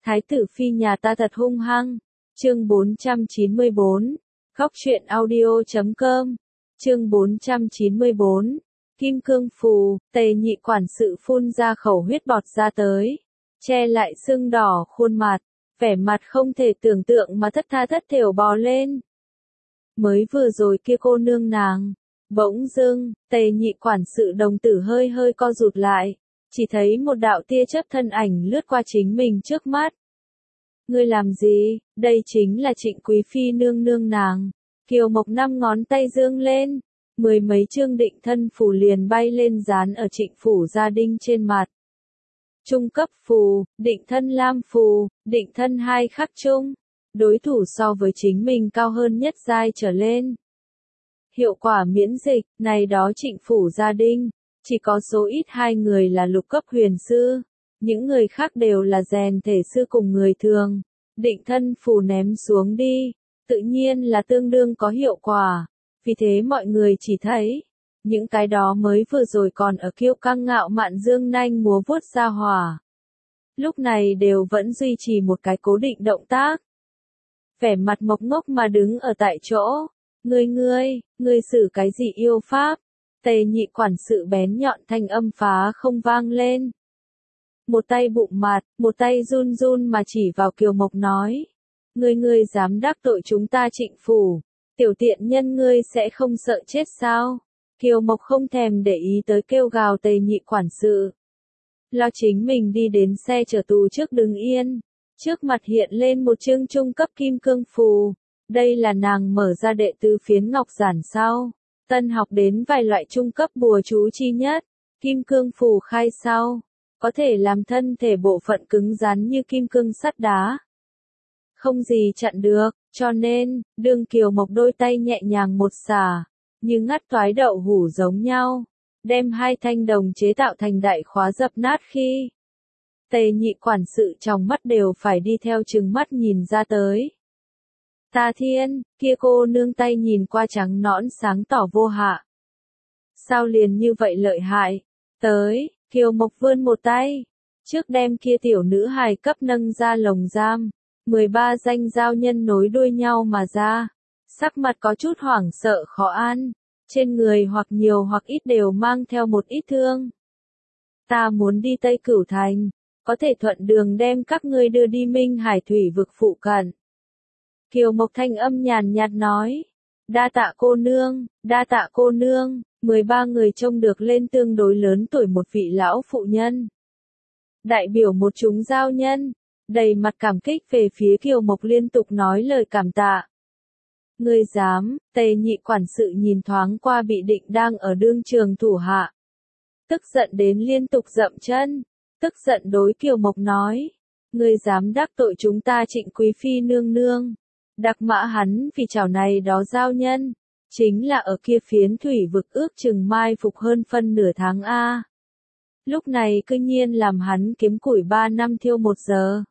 Thái tử phi nhà ta thật hung hăng. Chương 494. Góc truyện audio.com. Chương 494. Kim cương phù, Tề Nhị quản sự phun ra khẩu huyết bọt ra tới, che lại sưng đỏ khuôn mặt, vẻ mặt không thể tưởng tượng mà thất tha thất thểu bò lên. Mới vừa rồi kia cô nương nàng, bỗng dưng, Tề Nhị quản sự đồng tử hơi hơi co rụt lại, chỉ thấy một đạo tia chớp thân ảnh lướt qua chính mình trước mắt. Ngươi làm gì? Đây chính là Trịnh quý phi nương nương nàng. Kiều Mộc năm ngón tay dương lên, mười mấy chương định thân phù liền bay lên dán ở Trịnh phủ gia đinh trên mặt. Trung cấp phù, định thân lam phù, định thân 2 khắc trung, đối thủ so với chính mình cao hơn nhất giai trở lên. Hiệu quả miễn dịch, này đó Trịnh phủ gia đinh, chỉ có số ít 2 người là lục cấp huyền sư, những người khác đều là rèn thể sư cùng người thường. Định thân phù ném xuống đi, tự nhiên là tương đương có hiệu quả, vì thế mọi người chỉ thấy, những cái đó mới vừa rồi còn ở kiêu căng ngạo mạn dương nanh múa vuốt ra hỏa. Lúc này đều vẫn duy trì một cái cố định động tác. Vẻ mặt mộc ngốc mà đứng ở tại chỗ, ngươi xử cái gì yêu pháp? Tề Nhị quản sự bén nhọn thanh âm phá không vang lên. Một tay bụng mặt, một tay run run mà chỉ vào Kiều Mộc nói. Ngươi dám đắc tội chúng ta Trịnh phủ, tiểu tiện nhân ngươi sẽ không sợ chết sao? Kiều Mộc không thèm để ý tới kêu gào Tề Nhị quản sự. Lo chính mình đi đến xe chở tù trước đứng yên. Trước mặt hiện lên một chương trung cấp kim cương phù. Đây là nàng mở ra đệ tứ phiến ngọc giản sau. Tân học đến vài loại trung cấp bùa chú chi nhất. Kim cương phù khai sau. Có thể làm thân thể bộ phận cứng rắn như kim cương sắt đá. Không gì chặn được, cho nên, đương Kiều Mộc đôi tay nhẹ nhàng một xả, như ngắt toái đậu hủ giống nhau, đem 2 thanh đồng chế tạo thành đại khóa dập nát khi. Tề Nhị quản sự trong mắt đều phải đi theo trừng mắt nhìn ra tới. Ta thiên, kia cô nương tay nhìn qua trắng nõn sáng tỏ vô hạ. Sao liền như vậy lợi hại? Tới. Kiều Mộc vươn một tay, trước đem kia tiểu nữ hài cấp nâng ra lồng giam, 13 danh giao nhân nối đuôi nhau mà ra, sắc mặt có chút hoảng sợ khó an, trên người hoặc nhiều hoặc ít đều mang theo một ít thương. Ta muốn đi Tây Cửu Thành, có thể thuận đường đem các ngươi đưa đi Minh Hải thủy vực phụ cận. Kiều Mộc thanh âm nhàn nhạt nói, đa tạ cô nương. 13 người trông được lên tương đối lớn tuổi một vị lão phụ nhân. Đại biểu một chúng giao nhân, đầy mặt cảm kích về phía Kiều Mộc liên tục nói lời cảm tạ. Ngươi dám? Tề Nhị quản sự nhìn thoáng qua bị định đang ở đương trường thủ hạ. Tức giận đến liên tục dậm chân, tức giận đối Kiều Mộc nói. Ngươi dám đắc tội chúng ta Trịnh quý phi nương nương. Đặc mã hắn vì chảo này đó giao nhân. Chính là ở kia phiến thủy vực ước chừng mai phục hơn phân nửa tháng A. Lúc này cư nhiên làm hắn kiếm củi 3 năm thiêu 1 giờ.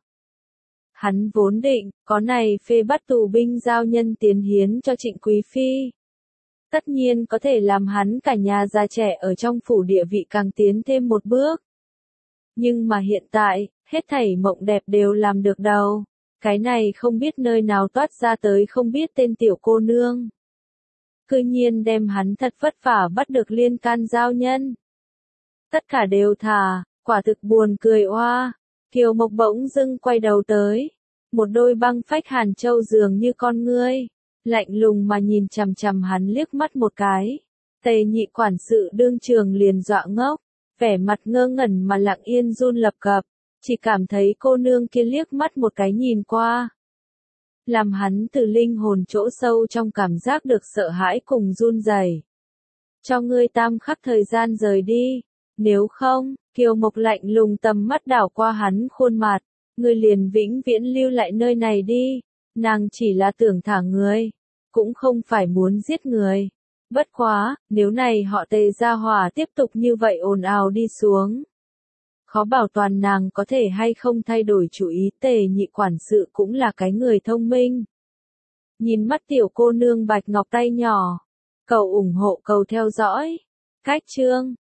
Hắn vốn định, có này phê bắt tù binh giao nhân tiến hiến cho Trịnh quý phi. Tất nhiên có thể làm hắn cả nhà già trẻ ở trong phủ địa vị càng tiến thêm một bước. Nhưng mà hiện tại, hết thảy mộng đẹp đều làm được đâu. Cái này không biết nơi nào toát ra tới không biết tên tiểu cô nương. Cư nhiên đem hắn thật vất vả bắt được liên can giao nhân. Tất cả đều thả, quả thực buồn cười oa. Kiều Mộc bỗng dưng quay đầu tới. Một đôi băng phách hàn châu dường như con ngươi. Lạnh lùng mà nhìn chằm chằm hắn liếc mắt một cái. Tề Nhị quản sự đương trường liền dọa ngốc. Vẻ mặt ngơ ngẩn mà lặng yên run lập cập. Chỉ cảm thấy cô nương kia liếc mắt một cái nhìn qua. Làm hắn từ linh hồn chỗ sâu trong cảm giác được sợ hãi cùng run rẩy. Cho ngươi 3 khắc thời gian rời đi, nếu không, Kiều Mộc lạnh lùng tầm mắt đảo qua hắn khuôn mặt, ngươi liền vĩnh viễn lưu lại nơi này đi, nàng chỉ là tưởng thả người, cũng không phải muốn giết người. Bất quá, nếu này họ Tề gia hỏa tiếp tục như vậy ồn ào đi xuống. Khó bảo toàn nàng có thể hay không thay đổi chủ ý. Tề Nhị quản sự cũng là cái người thông minh. Nhìn mắt tiểu cô nương bạch ngọc tay nhỏ. Cầu ủng hộ cầu theo dõi. Cách chương.